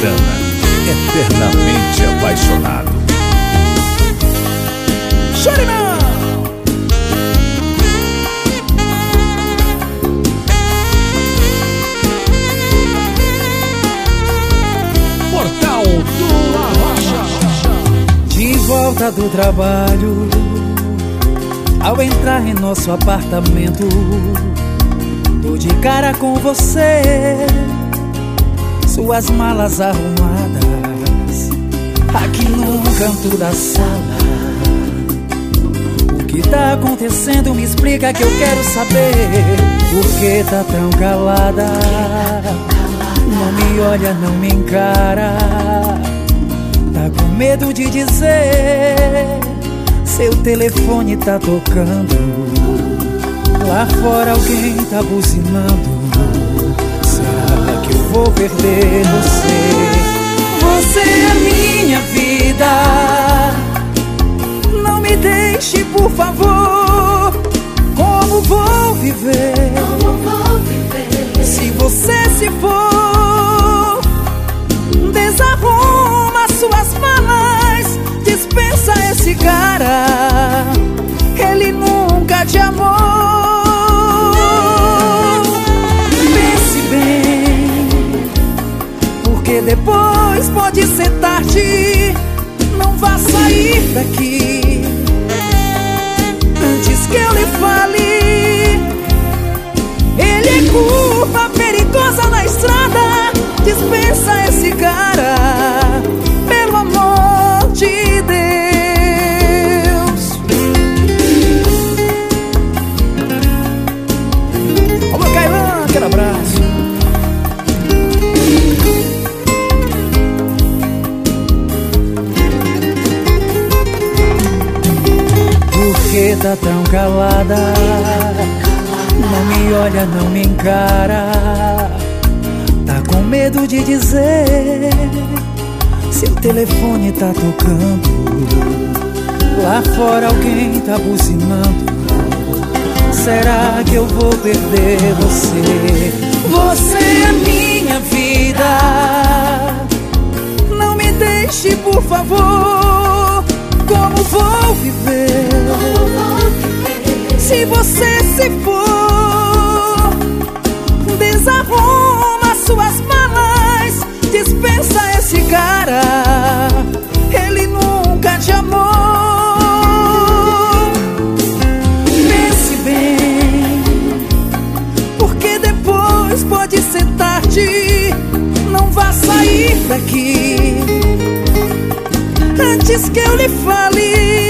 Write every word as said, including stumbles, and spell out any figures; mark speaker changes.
Speaker 1: Santana, eternamente apaixonado.
Speaker 2: Chorimão!
Speaker 3: Portal do Arrocha.
Speaker 2: De volta do trabalho, ao entrar em nosso apartamento, tô de cara com você, suas malas arrumadas aqui no canto da sala. O que tá acontecendo? Me explica que eu quero saber. Por que tá tão calada? Não me olha, não me encara. Tá com medo de dizer. Seu telefone tá tocando. Lá fora alguém tá buzinando. Será que eu vou perder você? Você é minha vida. Não me deixe, por favor. Como vou viver?
Speaker 4: Como vou viver?
Speaker 2: Se você se for, desarruma suas malas. Dispensa esse cara. Ele nunca te amou. Pense bem, porque depois pode ser tarde. Não vá sair daqui antes que eu lhe fale. Ele é curva perigosa na estrada. Dispensa esse cara, pelo amor de Deus. Ô meu Cailan, aquele abraço. Por que tá tão calada? Não me olha, não me encara. Tá com medo de dizer. Seu telefone tá tocando. Lá fora alguém tá buzinando. Será que eu vou perder você? Você é minha vida. Não me deixe, por favor. Como vou viver? Se você se for, desarruma suas malas. Dispensa esse cara. Ele nunca te amou. Pense bem, porque depois pode ser tarde. Não vá sair daqui antes que eu lhe fale.